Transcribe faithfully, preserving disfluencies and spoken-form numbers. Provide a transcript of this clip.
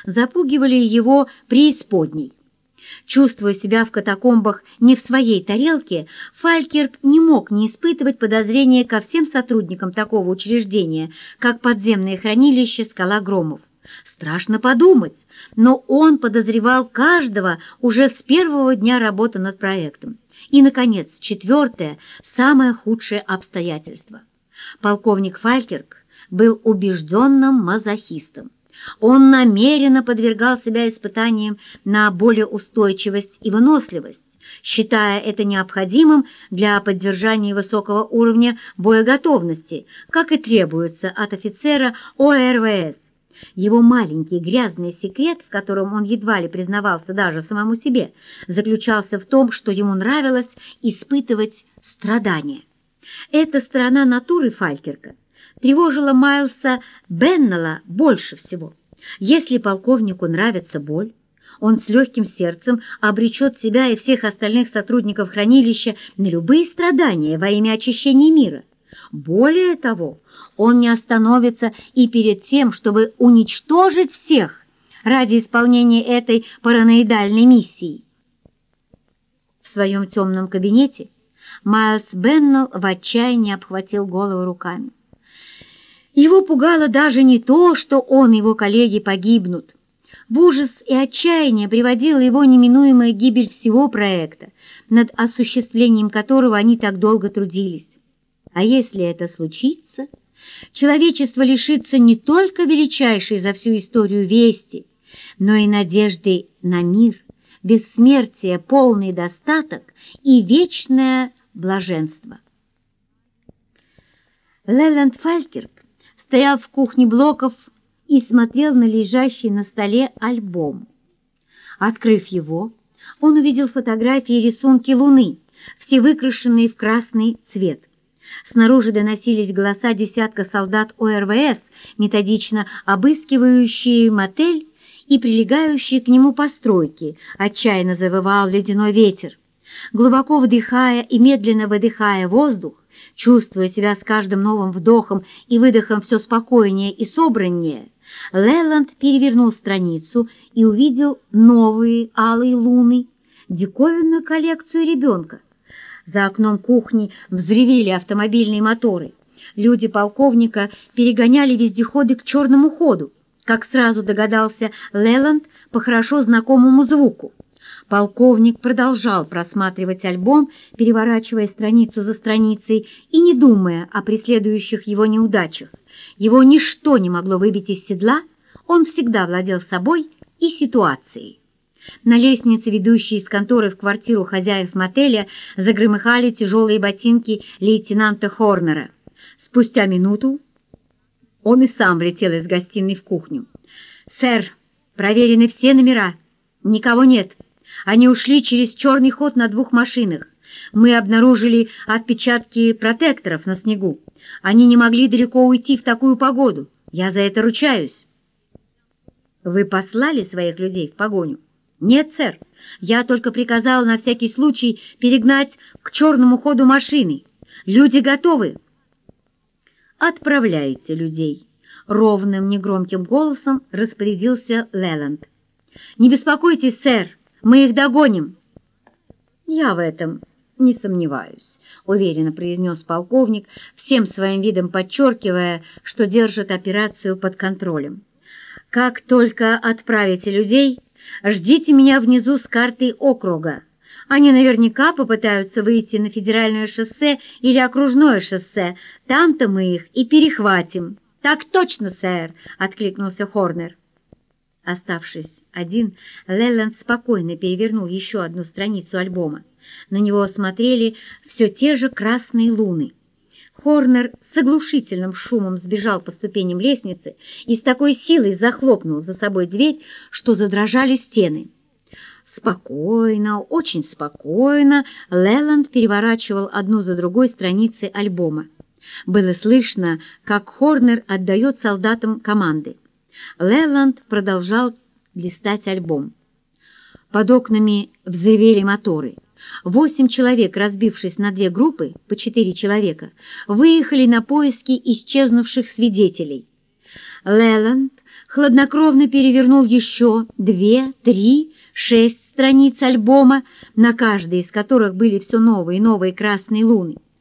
запугивали его преисподней. Чувствуя себя в катакомбах не в своей тарелке, Фалькирк не мог не испытывать подозрения ко всем сотрудникам такого учреждения, как подземное хранилище «Скала Громов». Страшно подумать, но он подозревал каждого уже с первого дня работы над проектом. И, наконец, четвертое, самое худшее обстоятельство. Полковник Фалькирк был убежденным мазохистом. Он намеренно подвергал себя испытаниям на болеустойчивость и выносливость, считая это необходимым для поддержания высокого уровня боеготовности, как и требуется от офицера О Р В С. Его маленький грязный секрет, в котором он едва ли признавался даже самому себе, заключался в том, что ему нравилось испытывать страдания. Эта сторона натуры Фалькирка тревожила Майлса Беннелла больше всего. Если полковнику нравится боль, он с легким сердцем обречет себя и всех остальных сотрудников хранилища на любые страдания во имя очищения мира. Более того, он не остановится и перед тем, чтобы уничтожить всех ради исполнения этой параноидальной миссии. В своем темном кабинете Майлс Беннелл в отчаянии обхватил голову руками. Его пугало даже не то, что он и его коллеги погибнут. В ужас и отчаяние приводила его неминуемая гибель всего проекта, над осуществлением которого они так долго трудились. А если это случится, человечество лишится не только величайшей за всю историю вести, но и надежды на мир, бессмертие, полный достаток и вечное блаженство. Леланд Фалькирк стоял в кухне Блоков и смотрел на лежащий на столе альбом. Открыв его, он увидел фотографии и рисунки Луны, все выкрашенные в красный цвет. Снаружи доносились голоса десятка солдат О Р В С, методично обыскивающие мотель и прилегающие к нему постройки. Отчаянно завывал ледяной ветер. Глубоко вдыхая и медленно выдыхая воздух, чувствуя себя с каждым новым вдохом и выдохом все спокойнее и собраннее, Леланд перевернул страницу и увидел новые алые луны, диковинную коллекцию ребенка. За окном кухни взревели автомобильные моторы. Люди полковника перегоняли вездеходы к черному ходу, как сразу догадался Леланд по хорошо знакомому звуку. Полковник продолжал просматривать альбом, переворачивая страницу за страницей и не думая о преследующих его неудачах. Его ничто не могло выбить из седла, он всегда владел собой и ситуацией. На лестнице, ведущей из конторы в квартиру хозяев мотеля, загромыхали тяжелые ботинки лейтенанта Хорнера. Спустя минуту он и сам влетел из гостиной в кухню. «Сэр, проверены все номера. Никого нет. Они ушли через черный ход на двух машинах. Мы обнаружили отпечатки протекторов на снегу. Они не могли далеко уйти в такую погоду. Я за это ручаюсь». «Вы послали своих людей в погоню?» «Нет, сэр. Я только приказал на всякий случай перегнать к черному ходу машины. Люди готовы». «Отправляйте людей», — ровным негромким голосом распорядился Леланд. «Не беспокойтесь, сэр, мы их догоним». «Я в этом не сомневаюсь», — уверенно произнес полковник, всем своим видом подчеркивая, что держит операцию под контролем. «Как только отправите людей, ждите меня внизу с картой округа. Они наверняка попытаются выйти на федеральное шоссе или окружное шоссе. Там-то мы их и перехватим». «Так точно, сэр», — откликнулся Хорнер. Оставшись один, Леланд спокойно перевернул еще одну страницу альбома. На него смотрели все те же красные луны. Хорнер с оглушительным шумом сбежал по ступеням лестницы и с такой силой захлопнул за собой дверь, что задрожали стены. Спокойно, очень спокойно Леланд переворачивал одну за другой страницы альбома. Было слышно, как Хорнер отдает солдатам команды. Леланд продолжал листать альбом. Под окнами взревели моторы. Восемь человек, разбившись на две группы, по четыре человека, выехали на поиски исчезнувших свидетелей. Леланд хладнокровно перевернул еще две, три, шесть страниц альбома, на каждой из которых были все новые и новые красные луны.